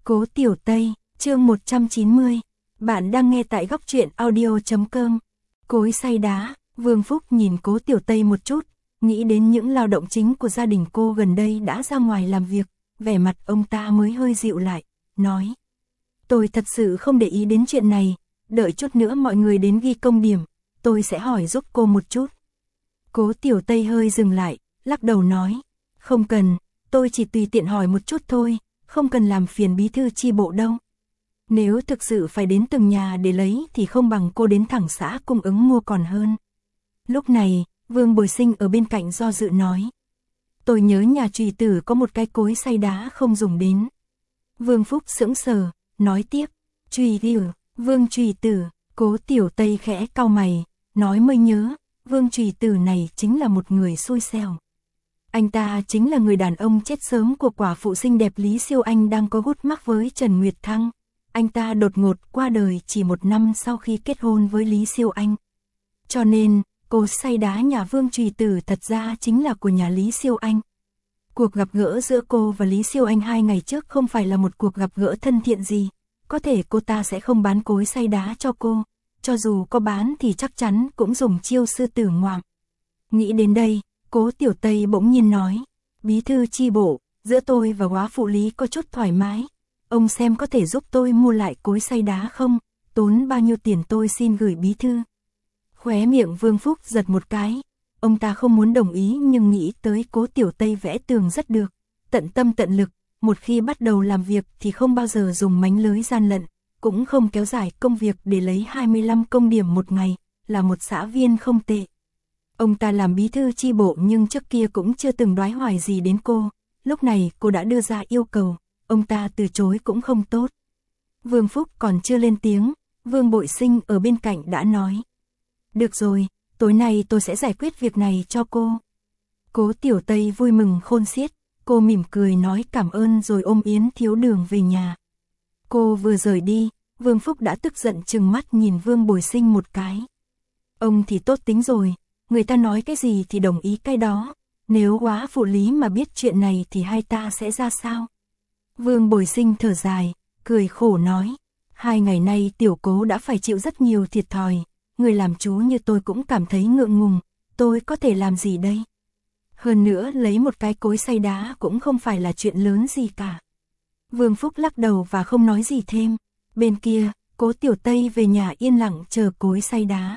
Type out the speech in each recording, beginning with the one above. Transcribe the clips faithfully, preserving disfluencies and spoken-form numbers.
Cố Tiểu Tây, chương một trăm chín mươi. Bạn đang nghe tại góc truyện audio chấm com. Cối xay đá, Vương Phúc nhìn Cố Tiểu Tây một chút, nghĩ đến những lao động chính của gia đình cô gần đây đã ra ngoài làm việc, vẻ mặt ông ta mới hơi dịu lại, nói. Tôi thật sự không để ý đến chuyện này, đợi chút nữa mọi người đến ghi công điểm, tôi sẽ hỏi giúp cô một chút. Cố Tiểu Tây hơi dừng lại, lắc đầu nói, không cần, tôi chỉ tùy tiện hỏi một chút thôi, không cần làm phiền bí thư chi bộ đâu. Nếu thực sự phải đến từng nhà để lấy thì không bằng cô đến thẳng xã cung ứng mua còn hơn. Lúc này, Vương Bồi Sinh ở bên cạnh do dự nói. Tôi nhớ nhà Trùy Tử có một cái cối xay đá không dùng đến. Vương Phúc sững sờ, nói tiếp, Trùy Tử, Vương Trùy Tử, Cố Tiểu Tây khẽ cau mày, nói mới nhớ, Vương Trùy Tử này chính là một người xui xẻo. Anh ta chính là người đàn ông chết sớm của quả phụ xinh đẹp Lý Siêu Anh đang có gút mắc với Trần Nguyệt Thăng. Anh ta đột ngột qua đời chỉ một năm sau khi kết hôn với Lý Siêu Anh. Cho nên, cối xay đá nhà Vương Trùy Tử thật ra chính là của nhà Lý Siêu Anh. Cuộc gặp gỡ giữa cô và Lý Siêu Anh hai ngày trước không phải là một cuộc gặp gỡ thân thiện gì. Có thể cô ta sẽ không bán cối xay đá cho cô. Cho dù có bán thì chắc chắn cũng dùng chiêu sư tử ngoạm. Nghĩ đến đây, Cố Tiểu Tây bỗng nhiên nói, bí thư chi bộ, giữa tôi và góa phụ Lý có chút thoải mái. Ông xem có thể giúp tôi mua lại cối xay đá không, tốn bao nhiêu tiền tôi xin gửi bí thư. Khóe miệng Vương Phúc giật một cái, ông ta không muốn đồng ý nhưng nghĩ tới Cố Tiểu Tây vẽ tường rất được, tận tâm tận lực, một khi bắt đầu làm việc thì không bao giờ dùng mánh lưới gian lận, cũng không kéo dài công việc để lấy hai mươi lăm công điểm một ngày, là một xã viên không tệ. Ông ta làm bí thư chi bộ nhưng trước kia cũng chưa từng đoái hoài gì đến cô, lúc này cô đã đưa ra yêu cầu, ông ta từ chối cũng không tốt. Vương Phúc còn chưa lên tiếng, Vương Bội Sinh ở bên cạnh đã nói. Được rồi, tối nay tôi sẽ giải quyết việc này cho cô. Cố Tiểu Tây vui mừng khôn xiết, cô mỉm cười nói cảm ơn rồi ôm Yến Thiếu Đường về nhà. Cô vừa rời đi, Vương Phúc đã tức giận trừng mắt nhìn Vương Bồi Sinh một cái. Ông thì tốt tính rồi. Người ta nói cái gì thì đồng ý cái đó, nếu góa phụ Lý mà biết chuyện này thì hai ta sẽ ra sao? Vương Bồi Sinh thở dài, cười khổ nói, hai ngày nay tiểu Cố đã phải chịu rất nhiều thiệt thòi, người làm chú như tôi cũng cảm thấy ngượng ngùng, tôi có thể làm gì đây? Hơn nữa lấy một cái cối xay đá cũng không phải là chuyện lớn gì cả. Vương Phúc lắc đầu và không nói gì thêm, bên kia, Cố Tiểu Tây về nhà yên lặng chờ cối xay đá.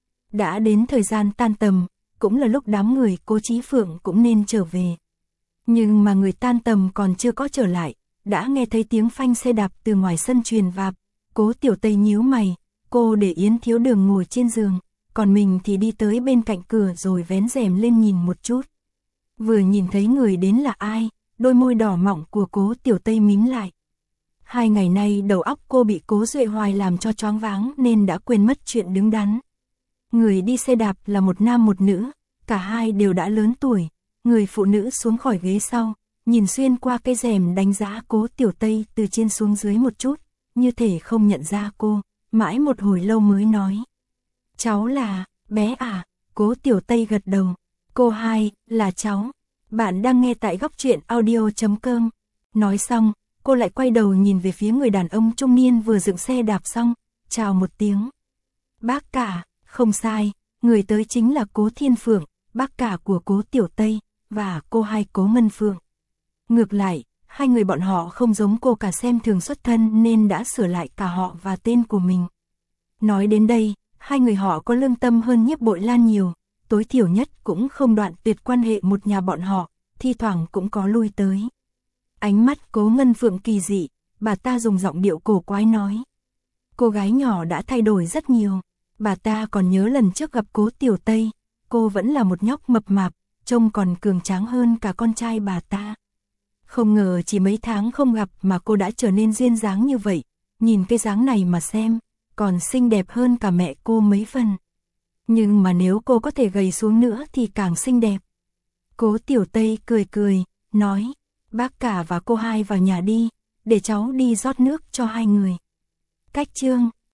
Đã đến thời gian tan tầm, cũng là lúc đám người Cố Chí Phượng cũng nên trở về. Nhưng mà người tan tầm còn chưa có trở lại, đã nghe thấy tiếng phanh xe đạp từ ngoài sân truyền vào. Cố Tiểu Tây nhíu mày, cô để Yến Thiếu Đường ngồi trên giường, còn mình thì đi tới bên cạnh cửa rồi vén rèm lên nhìn một chút. Vừa nhìn thấy người đến là ai, đôi môi đỏ mọng của Cố Tiểu Tây mím lại. Hai ngày nay đầu óc cô bị Cố Duệ Hoài làm cho choáng váng nên đã quên mất chuyện đứng đắn. Người đi xe đạp là một nam một nữ, cả hai đều đã lớn tuổi, người phụ nữ xuống khỏi ghế sau, nhìn xuyên qua cái rèm đánh giá Cố Tiểu Tây từ trên xuống dưới một chút, như thể không nhận ra cô, mãi một hồi lâu mới nói. Cháu là, bé à, Cố Tiểu Tây gật đầu, cô hai, là cháu, bạn đang nghe tại góc truyện audio chấm com. Nói xong, cô lại quay đầu nhìn về phía người đàn ông trung niên vừa dựng xe đạp xong, chào một tiếng. Bác cả. Không sai, người tới chính là Cố Thiên Phượng, bác cả của Cố Tiểu Tây, và cô hai Cố Mân Phượng. Ngược lại, hai người bọn họ không giống cô cả xem thường xuất thân nên đã sửa lại cả họ và tên của mình. Nói đến đây, hai người họ có lương tâm hơn Nhiếp Bội Lan nhiều, tối thiểu nhất cũng không đoạn tuyệt quan hệ một nhà bọn họ, thi thoảng cũng có lui tới. Ánh mắt Cố Ngân Phượng kỳ dị, bà ta dùng giọng điệu cổ quái nói. Cô gái nhỏ đã thay đổi rất nhiều. Bà ta còn nhớ lần trước gặp Cố Tiểu Tây, cô vẫn là một nhóc mập mạp, trông còn cường tráng hơn cả con trai bà ta. Không ngờ chỉ mấy tháng không gặp mà cô đã trở nên duyên dáng như vậy, nhìn cái dáng này mà xem, còn xinh đẹp hơn cả mẹ cô mấy phần. Nhưng mà nếu cô có thể gầy xuống nữa thì càng xinh đẹp. Cố Tiểu Tây cười cười, nói, bác cả và cô hai vào nhà đi, để cháu đi rót nước cho hai người. Cách chương